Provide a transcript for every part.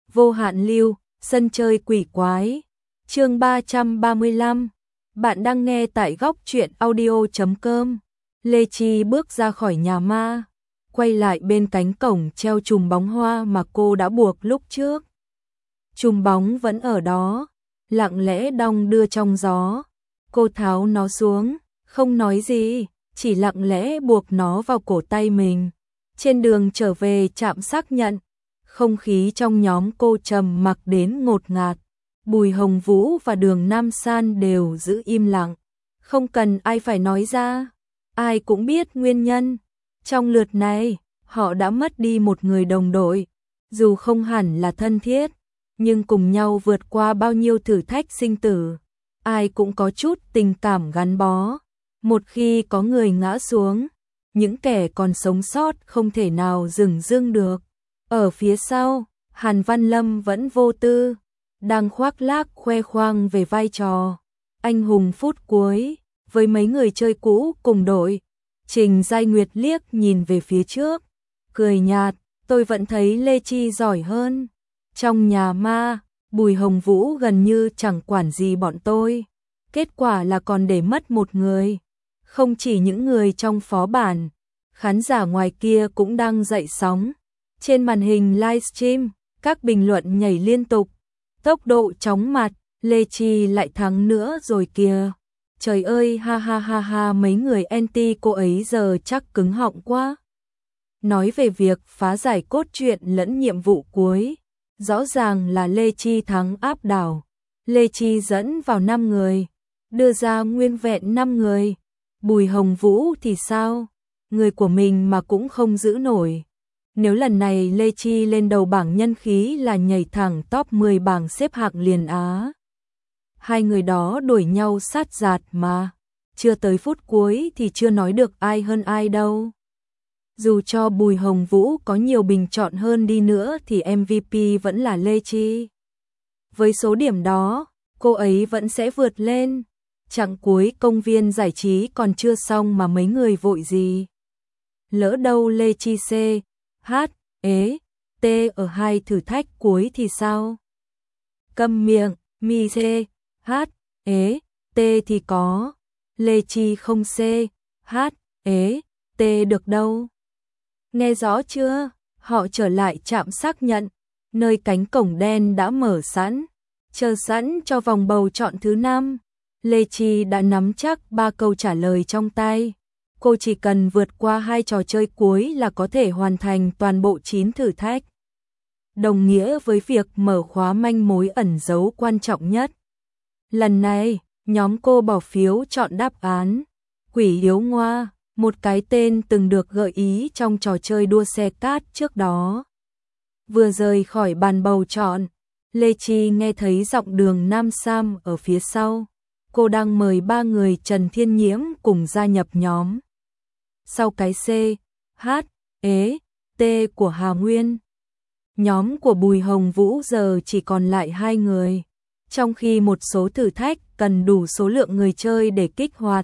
Vô hạn lưu, sân chơi quỷ quái. Chương 335. Bạn đang nghe tại góc truyện audio.com. Lê Chi bước ra khỏi nhà ma, quay lại bên cánh cổng treo chùm bóng hoa mà cô đã buộc lúc trước. Chùm bóng vẫn ở đó, lặng lẽ đong đưa trong gió. Cô tháo nó xuống, không nói gì, chỉ lặng lẽ buộc nó vào cổ tay mình. Trên đường trở về trạm xác nhận, không khí trong nhóm cô trầm mặc đến ngột ngạt. Bùi Hồng Vũ và Đường Nam San đều giữ im lặng, không cần ai phải nói ra, ai cũng biết nguyên nhân. Trong lượt này, họ đã mất đi một người đồng đội, dù không hẳn là thân thiết, nhưng cùng nhau vượt qua bao nhiêu thử thách sinh tử, ai cũng có chút tình cảm gắn bó. Một khi có người ngã xuống, những kẻ còn sống sót không thể nào dừng dưng được. Ở phía sau, Hàn Văn Lâm vẫn vô tư, đang khoác lác khoe khoang về vai trò anh hùng phút cuối với mấy người chơi cũ cùng đội. Trình Giai Nguyệt liếc nhìn về phía trước, cười nhạt, tôi vẫn thấy Lê Chi giỏi hơn. Trong nhà ma, Bùi Hồng Vũ gần như chẳng quản gì bọn tôi, kết quả là còn để mất một người. Không chỉ những người trong phó bản, khán giả ngoài kia cũng đang dậy sóng. Trên màn hình livestream, các bình luận nhảy liên tục, tốc độ chóng mặt, Lê Chi lại thắng nữa rồi kìa. Trời ơi, ha ha ha ha, mấy người anti cô ấy giờ chắc cứng họng quá. Nói về việc phá giải cốt truyện lẫn nhiệm vụ cuối, rõ ràng là Lê Chi thắng áp đảo. Lê Chi dẫn vào 5 người, đưa ra nguyên vẹn 5 người. Bùi Hồng Vũ thì sao? Người của mình mà cũng không giữ nổi. Nếu lần này Lê Chi lên đầu bảng nhân khí là nhảy thẳng top 10 bảng xếp hạng liền Á. Hai người đó đuổi nhau sát giạt mà, chưa tới phút cuối thì chưa nói được ai hơn ai đâu. Dù cho Bùi Hồng Vũ có nhiều bình chọn hơn đi nữa thì MVP vẫn là Lê Chi. Với số điểm đó, cô ấy vẫn sẽ vượt lên. Chặng cuối công viên giải trí còn chưa xong mà mấy người vội gì. Lỡ đâu Lê Chi C, H, E, T ở hai thử thách cuối thì sao? Câm miệng, mi C, H, E, T thì có. Lê Chi không C, H, E, T được đâu. Nghe rõ chưa? Họ trở lại trạm xác nhận, nơi cánh cổng đen đã mở sẵn, chờ sẵn cho vòng bầu chọn thứ 5. Lê Chi đã nắm chắc 3 câu trả lời trong tay. Cô chỉ cần vượt qua 2 trò chơi cuối là có thể hoàn thành toàn bộ 9 thử thách. Đồng nghĩa với việc mở khóa manh mối ẩn dấu quan trọng nhất. Lần này, nhóm cô bỏ phiếu chọn đáp án Quỷ Yếu Ngoa, một cái tên từng được gợi ý trong trò chơi đua xe cát trước đó. Vừa rời khỏi bàn bầu chọn, Lê Chi nghe thấy giọng Đường Nam Sam ở phía sau. Cô đang mời 3 người Trần Thiên Nhiễm cùng gia nhập nhóm. Sau cái C, H, E, T của Hà Nguyên, nhóm của Bùi Hồng Vũ giờ chỉ còn lại 2 người, trong khi một số thử thách cần đủ số lượng người chơi để kích hoạt.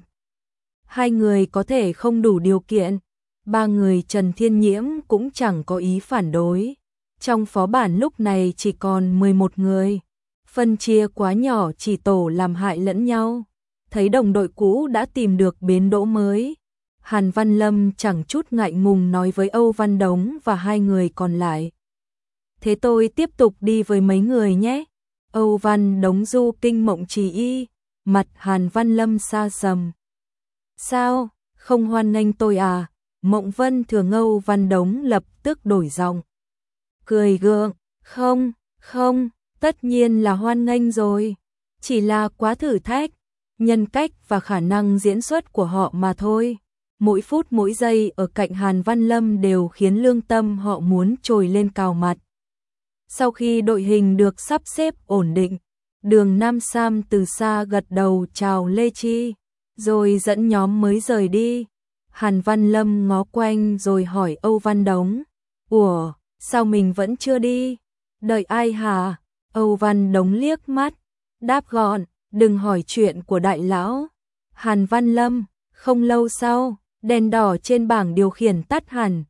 2 người có thể không đủ điều kiện, 3 người Trần Thiên Nhiễm cũng chẳng có ý phản đối. Trong phó bản lúc này chỉ còn 11 người. Phân chia quá nhỏ chỉ tổ làm hại lẫn nhau. Thấy đồng đội cũ đã tìm được bến đỗ mới, Hàn Văn Lâm chẳng chút ngại ngùng nói với Âu Văn Đống và 2 người còn lại. Thế tôi tiếp tục đi với mấy người nhé. Âu Văn Đống du kinh mộng trì y, mặt Hàn Văn Lâm xa sầm. Sao, không hoan nghênh tôi à? Mộng Vân Thường Âu Văn Đống lập tức đổi giọng. Cười gượng, không. Tất nhiên là hoan nghênh rồi, chỉ là quá thử thách, nhân cách và khả năng diễn xuất của họ mà thôi. Mỗi phút mỗi giây ở cạnh Hàn Văn Lâm đều khiến lương tâm họ muốn trồi lên cào mặt. Sau khi đội hình được sắp xếp ổn định, Đường Nam Sam từ xa gật đầu chào Lê Chi, rồi dẫn nhóm mới rời đi. Hàn Văn Lâm ngó quanh rồi hỏi Âu Văn Đống, ủa, sao mình vẫn chưa đi? Đợi ai hả? Âu Văn Đống liếc mắt, đáp gọn, đừng hỏi chuyện của đại lão. Hàn Văn Lâm, không lâu sau, đèn đỏ trên bảng điều khiển tắt hẳn.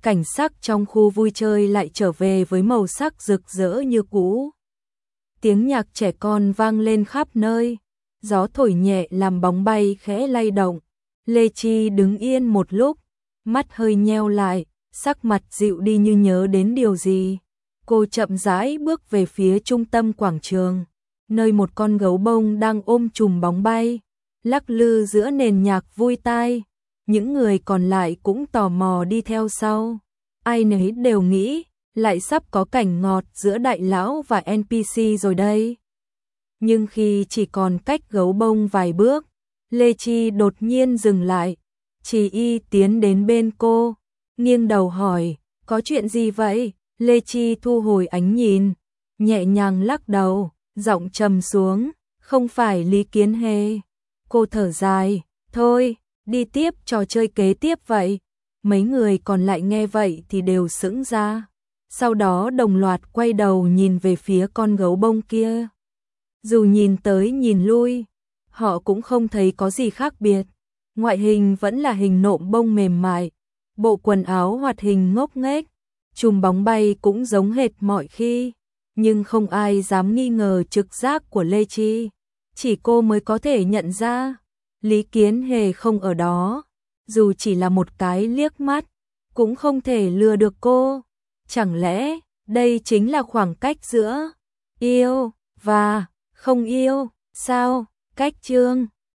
cảnh sắc trong khu vui chơi lại trở về với màu sắc rực rỡ như cũ. Tiếng nhạc trẻ con vang lên khắp nơi, gió thổi nhẹ làm bóng bay khẽ lay động. Lê Chi đứng yên một lúc, mắt hơi nheo lại, sắc mặt dịu đi như nhớ đến điều gì. Cô chậm rãi bước về phía trung tâm quảng trường, nơi một con gấu bông đang ôm chùm bóng bay, lắc lư giữa nền nhạc vui tai. Những người còn lại cũng tò mò đi theo sau. Ai nấy đều nghĩ, lại sắp có cảnh ngọt giữa đại lão và NPC rồi đây. Nhưng khi chỉ còn cách gấu bông vài bước, Lê Chi đột nhiên dừng lại. Chỉ Y tiến đến bên cô, nghiêng đầu hỏi, có chuyện gì vậy? Lê Chi thu hồi ánh nhìn, nhẹ nhàng lắc đầu, giọng trầm xuống, không phải Lý Kiến Hề. Cô thở dài, thôi, đi tiếp trò chơi kế tiếp vậy. Mấy người còn lại nghe vậy thì đều sững ra. Sau đó đồng loạt quay đầu nhìn về phía con gấu bông kia. Dù nhìn tới nhìn lui, họ cũng không thấy có gì khác biệt. Ngoại hình vẫn là hình nộm bông mềm mại, bộ quần áo hoạt hình ngốc nghếch, chùm bóng bay cũng giống hệt mọi khi. Nhưng không ai dám nghi ngờ trực giác của Lê Chi. Chỉ cô mới có thể nhận ra, Lý Kiến Hề không ở đó. Dù chỉ là một cái liếc mắt, cũng không thể lừa được cô. Chẳng lẽ, đây chính là khoảng cách giữa yêu và không yêu, sao? Cách chương